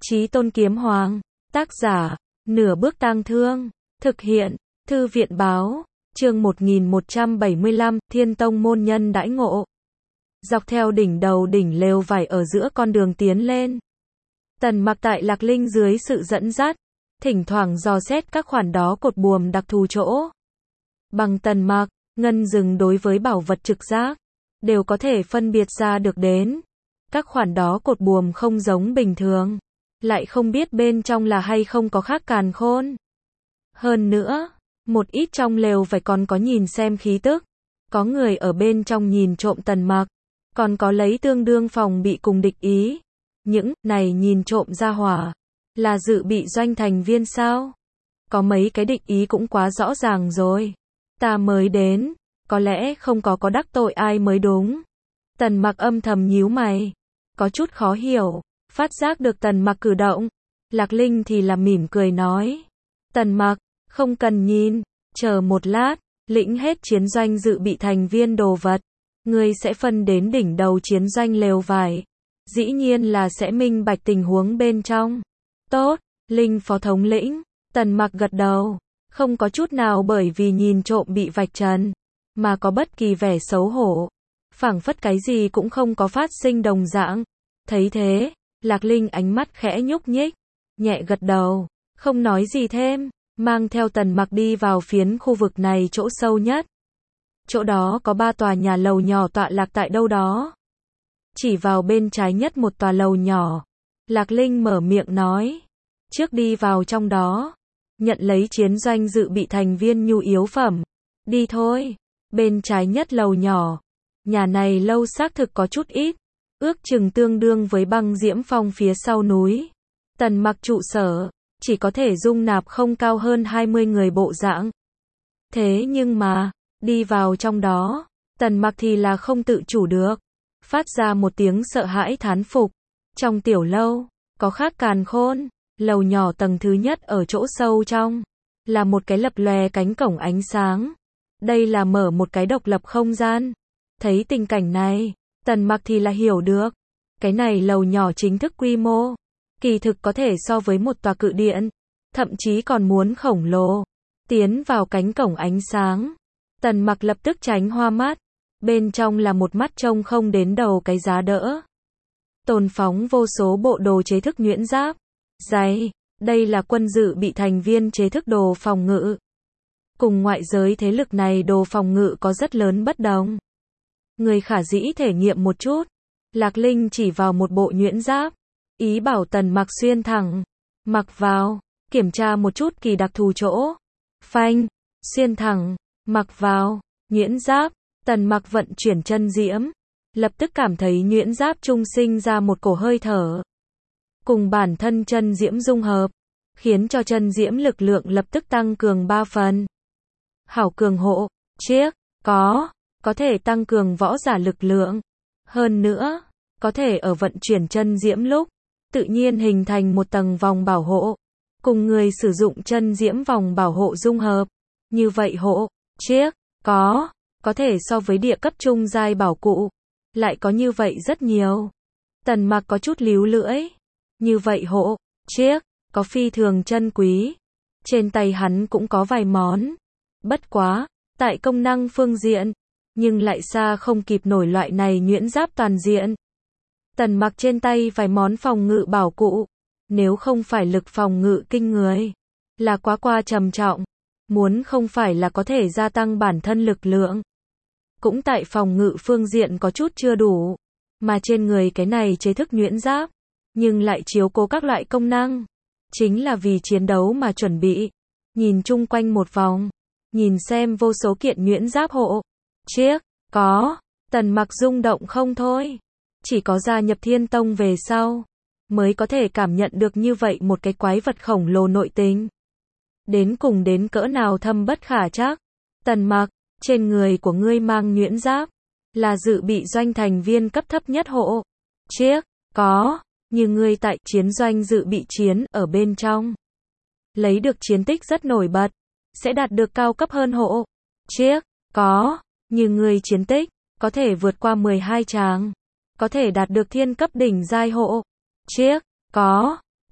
Chí Tôn Kiếm Hoàng. Tác giả, Nửa Bước Tang Thương. Thực hiện, Thư viện Báo. Chương 1175, Thiên Tông môn nhân đãi ngộ. Dọc theo đỉnh đầu đỉnh lều vải ở giữa con đường tiến lên. Tần Mặc tại Lạc Linh dưới sự dẫn dắt, thỉnh thoảng dò xét các khoản đó cột buồm đặc thù chỗ. Bằng Tần Mặc, Ngân Dừng đối với bảo vật trực giác, đều có thể phân biệt ra được đến. Các khoản đó cột buồm không giống bình thường, lại không biết bên trong là hay không có khác càn khôn. Hơn nữa, một ít trong lều vải còn có nhìn xem khí tức. Có người ở bên trong nhìn trộm Tần Mặc, còn có lấy tương đương phòng bị cùng địch ý. Những này nhìn trộm ra hỏa, là dự bị doanh thành viên sao? Có mấy cái địch ý cũng quá rõ ràng rồi. Ta mới đến, có lẽ không có đắc tội ai mới đúng. Tần Mặc âm thầm nhíu mày, có chút khó hiểu, phát giác được Tần Mặc cử động. Lạc Linh thì là mỉm cười nói, Tần Mặc, không cần nhìn, chờ một lát, lĩnh hết chiến doanh dự bị thành viên đồ vật, ngươi sẽ phân đến đỉnh đầu chiến doanh lều vải. Dĩ nhiên là sẽ minh bạch tình huống bên trong. Tốt, Linh phó thống lĩnh. Tần Mặc gật đầu, không có chút nào bởi vì nhìn trộm bị vạch trần, mà có bất kỳ vẻ xấu hổ. Phảng phất cái gì cũng không có phát sinh đồng dạng. Thấy thế, Lạc Linh ánh mắt khẽ nhúc nhích, nhẹ gật đầu, không nói gì thêm, mang theo Tần Mặc đi vào phiến khu vực này chỗ sâu nhất. Chỗ đó có 3 tòa nhà lầu nhỏ tọa lạc tại đâu đó. Chỉ vào bên trái nhất một tòa lầu nhỏ, Lạc Linh mở miệng nói, trước đi vào trong đó, nhận lấy chiến doanh dự bị thành viên nhu yếu phẩm. Đi thôi. Bên trái nhất lầu nhỏ, nhà này lâu xác thực có chút ít, ước chừng tương đương với Băng Diễm Phong phía sau núi. Tần Mặc trụ sở, chỉ có thể dung nạp không cao hơn 20 người bộ dạng. Thế nhưng mà, đi vào trong đó, Tần Mặc thì là không tự chủ được, phát ra một tiếng sợ hãi thán phục. Trong tiểu lâu, có khác càn khôn. Lầu nhỏ tầng thứ nhất ở chỗ sâu trong, là một cái lập lòe cánh cổng ánh sáng. Đây là mở một cái độc lập không gian. Thấy tình cảnh này, Tần Mặc thì là hiểu được, cái này lầu nhỏ chính thức quy mô, kỳ thực có thể so với một tòa cự điện, thậm chí còn muốn khổng lồ. Tiến vào cánh cổng ánh sáng, Tần Mặc lập tức tránh hoa mắt. Bên trong là một mắt trông không đến đầu cái giá đỡ, tồn phóng vô số bộ đồ chế thức nhuyễn giáp, giày. Đây là quân dự bị thành viên chế thức đồ phòng ngự. Cùng ngoại giới thế lực này đồ phòng ngự có rất lớn bất đồng. Người khả dĩ thể nghiệm một chút. Lạc Linh chỉ vào một bộ nhuyễn giáp, ý bảo Tần Mặc xuyên thẳng. Mặc vào, kiểm tra một chút kỳ đặc thù chỗ. Phanh, xuyên thẳng, mặc vào, nhuyễn giáp. Tần Mặc vận chuyển chân diễm, lập tức cảm thấy nhuyễn giáp trung sinh ra một cổ hơi thở, cùng bản thân chân diễm dung hợp, khiến cho chân diễm lực lượng lập tức tăng cường 3 phần. Hảo cường hộ, chiếc, có thể tăng cường võ giả lực lượng. Hơn nữa, có thể ở vận chuyển chân diễm lúc, tự nhiên hình thành một tầng vòng bảo hộ, cùng người sử dụng chân diễm vòng bảo hộ dung hợp. Như vậy hộ, chiếc, có thể so với địa cấp trung giai bảo cụ, lại có như vậy rất nhiều. Tần Mặc có chút líu lưỡi. Như vậy hộ, chiếc, có phi thường chân quý. Trên tay hắn cũng có vài món. Bất quá, tại công năng phương diện, nhưng lại xa không kịp nổi loại này nhuyễn giáp toàn diện. Tần Mặc trên tay vài món phòng ngự bảo cụ, nếu không phải lực phòng ngự kinh người, là quá trầm trọng. Muốn không phải là có thể gia tăng bản thân lực lượng, cũng tại phòng ngự phương diện có chút chưa đủ. Mà trên người cái này chế thức nhuyễn giáp, nhưng lại chiếu cố các loại công năng, chính là vì chiến đấu mà chuẩn bị. Nhìn chung quanh một vòng, nhìn xem vô số kiện nhuyễn giáp hộ, chiếc, Tần Mặc rung động không thôi. Chỉ có gia nhập Thiên Tông về sau, mới có thể cảm nhận được như vậy một cái quái vật khổng lồ nội tình. Đến cùng đến cỡ nào thâm bất khả trắc. Tần Mặc, trên người của ngươi mang nhuyễn giáp, là dự bị doanh thành viên cấp thấp nhất hộ, chiếc, như ngươi tại chiến doanh dự bị chiến ở bên trong, lấy được chiến tích rất nổi bật, sẽ đạt được cao cấp hơn hộ, chiếc, như ngươi chiến tích, có thể vượt qua 12 tràng, có thể đạt được thiên cấp đỉnh giai hộ, chiếc,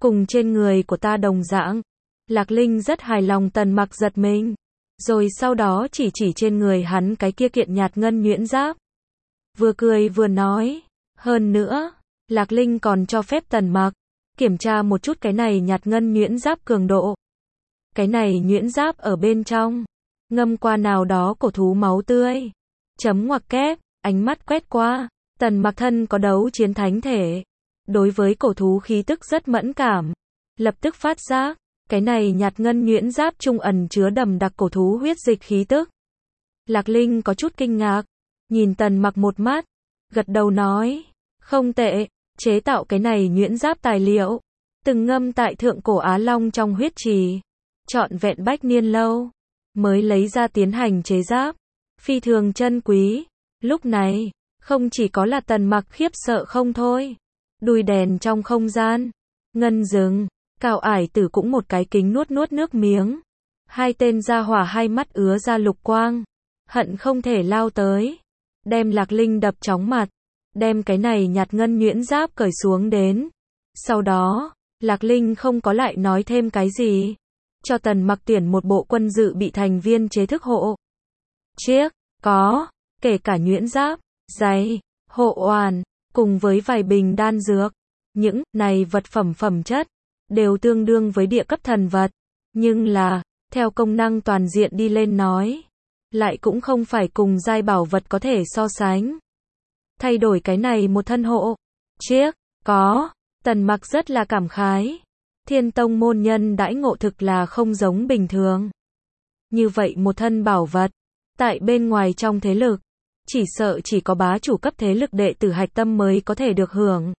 cùng trên người của ta đồng dạng. Lạc Linh rất hài lòng. Tần Mặc giật mình, rồi sau đó chỉ trên người hắn cái kia kiện nhạt ngân nhuyễn giáp. Vừa cười vừa nói, hơn nữa, Lạc Linh còn cho phép Tần Mặc kiểm tra một chút cái này nhạt ngân nhuyễn giáp cường độ. Cái này nhuyễn giáp ở bên trong ngâm qua nào đó cổ thú máu tươi. Chấm ngoặc kép, ánh mắt quét qua, Tần Mặc thân có đấu chiến thánh thể, đối với cổ thú khí tức rất mẫn cảm, lập tức phát giác, cái này nhạt ngân nhuyễn giáp trung ẩn chứa đậm đặc cổ thú huyết dịch khí tức. Lạc Linh có chút kinh ngạc, nhìn Tần Mặc một mắt, gật đầu nói, không tệ, chế tạo cái này nhuyễn giáp tài liệu, từng ngâm tại thượng cổ Á Long trong huyết trì, trọn vẹn bách niên lâu, mới lấy ra tiến hành chế giáp, phi thường chân quý. Lúc này, không chỉ có là Tần Mặc khiếp sợ không thôi, đùi đèn trong không gian, ngân rừng, Cao Ải Tử cũng một cái kính nuốt nước miếng. Hai tên gia hỏa hai mắt ứa ra lục quang, hận không thể lao tới, đem Lạc Linh đập chóng mặt, đem cái này nhạt ngân nhuyễn giáp cởi xuống đến. Sau đó, Lạc Linh không có lại nói thêm cái gì, cho Tần Mặc tuyển một bộ quân dự bị thành viên chế thức hộ chiếc, có, kể cả nhuyễn giáp, giày, hộ oàn, cùng với vài bình đan dược. Những này vật phẩm chất đều tương đương với địa cấp thần vật, nhưng là, theo công năng toàn diện đi lên nói, lại cũng không phải cùng giai bảo vật có thể so sánh. Thay đổi cái này một thân hộ chiếc, có, Tần Mặc rất là cảm khái. Thiên Tông môn nhân đãi ngộ thực là không giống bình thường. Như vậy một thân bảo vật, tại bên ngoài trong thế lực, chỉ sợ chỉ có bá chủ cấp thế lực đệ tử hạch tâm mới có thể được hưởng.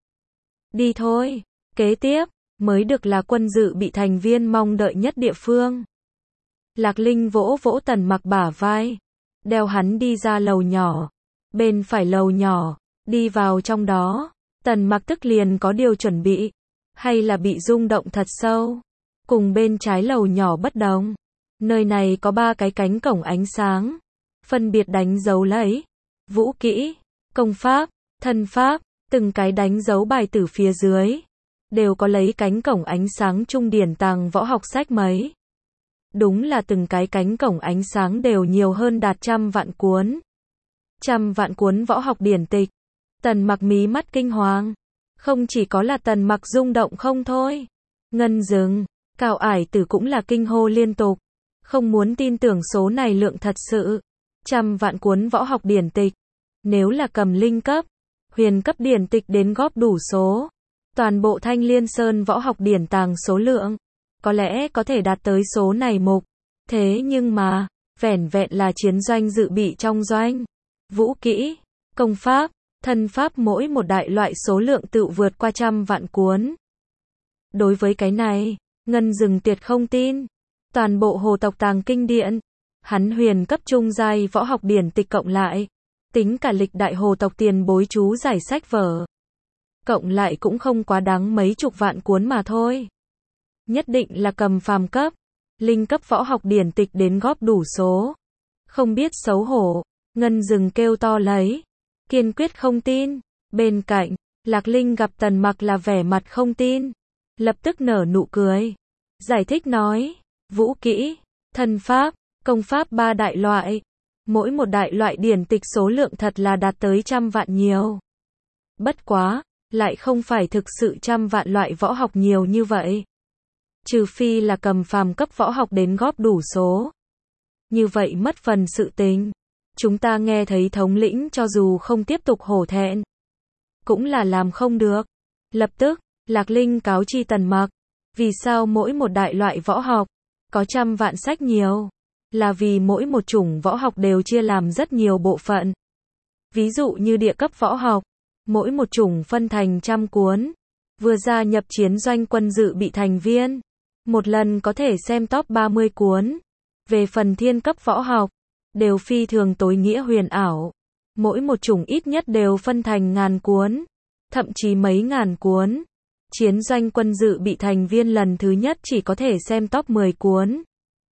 Đi thôi, kế tiếp, mới được là quân dự bị thành viên mong đợi nhất địa phương. Lạc Linh vỗ vỗ Tần Mặc bả vai, đeo hắn đi ra lầu nhỏ. Bên phải lầu nhỏ, đi vào trong đó, Tần Mặc tức liền có điều chuẩn bị, hay là bị rung động thật sâu. Cùng bên trái lầu nhỏ bất đồng, nơi này có 3 cái cánh cổng ánh sáng, phân biệt đánh dấu lấy vũ kỹ, công pháp, thân pháp, từng cái đánh dấu bài tử phía dưới, đều có lấy cánh cổng ánh sáng trung điển tàng võ học sách mấy. Đúng là từng cái cánh cổng ánh sáng đều nhiều hơn đạt 100 vạn cuốn. 100 vạn cuốn võ học điển tịch. Tần Mặc mí mắt kinh hoàng. Không chỉ có là Tần Mặc rung động không thôi. Ngân rừng, Cao Ải Tử cũng là kinh hô liên tục. Không muốn tin tưởng số này lượng thật sự. 100 vạn cuốn võ học điển tịch. Nếu là cầm linh cấp, huyền cấp điển tịch đến góp đủ số, toàn bộ Thanh Liên Sơn võ học điển tàng số lượng, có lẽ có thể đạt tới số này mục. Thế nhưng mà, vẻn vẹn là chiến doanh dự bị trong doanh, vũ kỹ, công pháp, thân pháp mỗi một đại loại số lượng tự vượt qua 100 vạn cuốn. Đối với cái này, Ngân Dừng tuyệt không tin. Toàn bộ hồ tộc tàng kinh điện, hắn huyền cấp trung giai võ học điển tịch cộng lại, tính cả lịch đại hồ tộc tiền bối chú giải sách vở, cộng lại cũng không quá đáng mấy chục vạn cuốn mà thôi. Nhất định là cầm phàm cấp, linh cấp võ học điển tịch đến góp đủ số. Không biết xấu hổ, Ngân Dừng kêu to lấy, kiên quyết không tin. Bên cạnh, Lạc Linh gặp Tần Mặc là vẻ mặt không tin, lập tức nở nụ cười, giải thích nói, vũ kỹ, thân pháp, công pháp 3 đại loại, mỗi một đại loại điển tịch số lượng thật là đạt tới 100 vạn nhiều. Bất quá, lại không phải thực sự 100 vạn loại võ học nhiều như vậy. Trừ phi là cầm phàm cấp võ học đến góp đủ số. Như vậy mất phần sự tình. Chúng ta nghe thấy thống lĩnh cho dù không tiếp tục hổ thẹn, cũng là làm không được. Lập tức, Lạc Linh cáo chi Tần Mặc, vì sao mỗi một đại loại võ học có 100 vạn sách nhiều, là vì mỗi một chủng võ học đều chia làm rất nhiều bộ phận. Ví dụ như địa cấp võ học, mỗi một chủng phân thành 100 cuốn, vừa gia nhập chiến doanh quân dự bị thành viên, một lần có thể xem top 30 cuốn. Về phần thiên cấp võ học, đều phi thường tối nghĩa huyền ảo, mỗi một chủng ít nhất đều phân thành ngàn cuốn, thậm chí mấy ngàn cuốn. Chiến doanh quân dự bị thành viên lần thứ nhất chỉ có thể xem top 10 cuốn.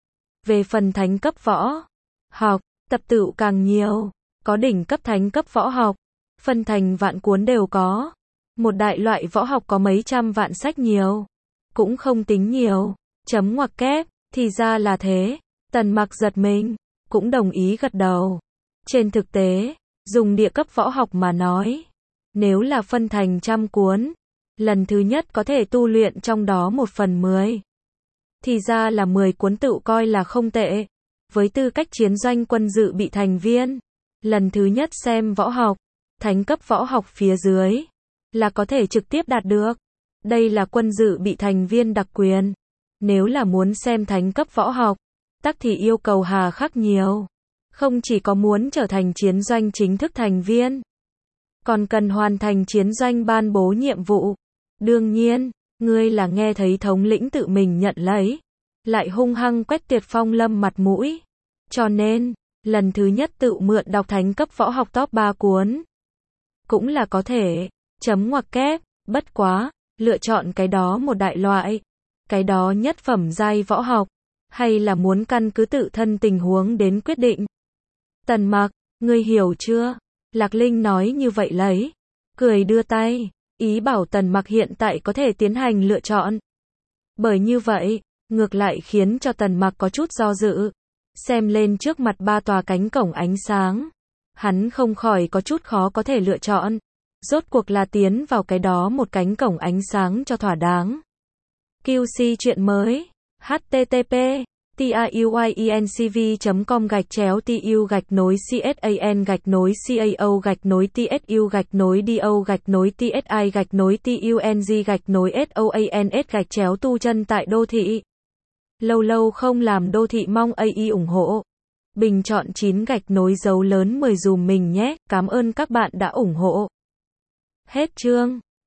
Về phần thánh cấp võ học, tập tựu càng nhiều, có đỉnh cấp thánh cấp võ học, phân thành vạn cuốn đều có. Một đại loại võ học có mấy trăm vạn sách nhiều. cũng không tính nhiều. Chấm ngoặc kép, thì ra là thế. Tần Mặc giật mình, cũng đồng ý gật đầu. Trên thực tế, dùng địa cấp võ học mà nói, nếu là phân thành trăm cuốn, lần thứ nhất có thể tu luyện trong đó 1/10. Thì ra là 10 cuốn tự coi là không tệ. Với tư cách chiến doanh quân dự bị thành viên, lần thứ nhất xem võ học, thánh cấp võ học phía dưới, là có thể trực tiếp đạt được. Đây là quân dự bị thành viên đặc quyền. Nếu là muốn xem thánh cấp võ học, tắc thì yêu cầu hà khắc nhiều. Không chỉ có muốn trở thành chiến doanh chính thức thành viên, còn cần hoàn thành chiến doanh ban bố nhiệm vụ. Đương nhiên, ngươi là nghe thấy thống lĩnh tự mình nhận lấy, lại hung hăng quét Tiệt Phong Lâm mặt mũi. Cho nên, lần thứ nhất tự mượn đọc thánh cấp võ học top 3 cuốn. Cũng là có thể. Chấm ngoặc kép, bất quá, lựa chọn cái đó một đại loại. Cái đó nhất phẩm giai võ học. Hay là muốn căn cứ tự thân tình huống đến quyết định. Tần Mặc, ngươi hiểu chưa? Lạc Linh nói như vậy lấy. Cười đưa tay. Ý bảo Tần Mặc hiện tại có thể tiến hành lựa chọn. Bởi như vậy, ngược lại khiến cho Tần Mặc có chút do dự. Xem lên trước mặt 3 tòa cánh cổng ánh sáng, hắn không khỏi có chút khó có thể lựa chọn. Rốt cuộc là tiến vào cái đó một cánh cổng ánh sáng cho thỏa đáng. QC chuyện mới. http taiuincv.com/tsu-tsuc/tsi-tung-tung tại đô thị. Lâu lâu không làm đô thị mong AI ủng hộ. Bình chọn 9 dấu lớn 10 dùm mình nhé. Cảm ơn các bạn đã ủng hộ. Hết chương.